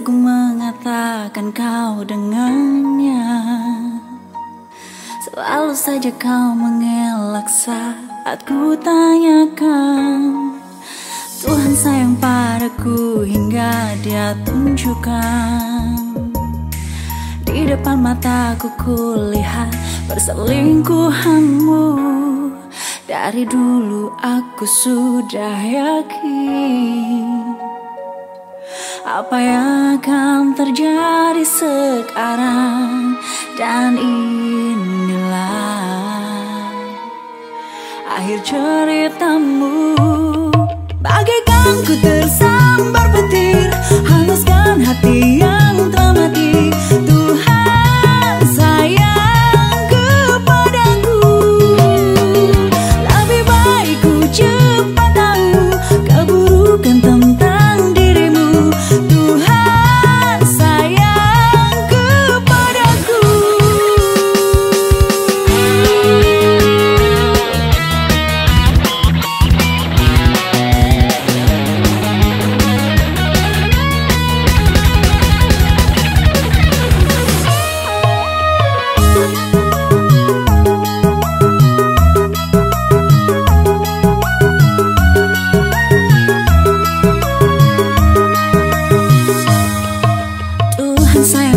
aku mengatakan kau dengannya. Selalu saja kau mengelak saat ku tanyakan. Tuhan sayang padaku hingga Dia tunjukkan. Di depan mataku kulihat perselingkuhanmu. Dari dulu aku sudah yakin apa yang akan terjadi sekarang. Dan inilah akhir ceritamu. Bagaikan ku tersambar petir, hangatkan hati yang telah mati. Tuhan sayang kepadaku. Lebih baik ku cepat tahu keburukan tentang dirimu. Tuhan sayang kepadaku. Sayang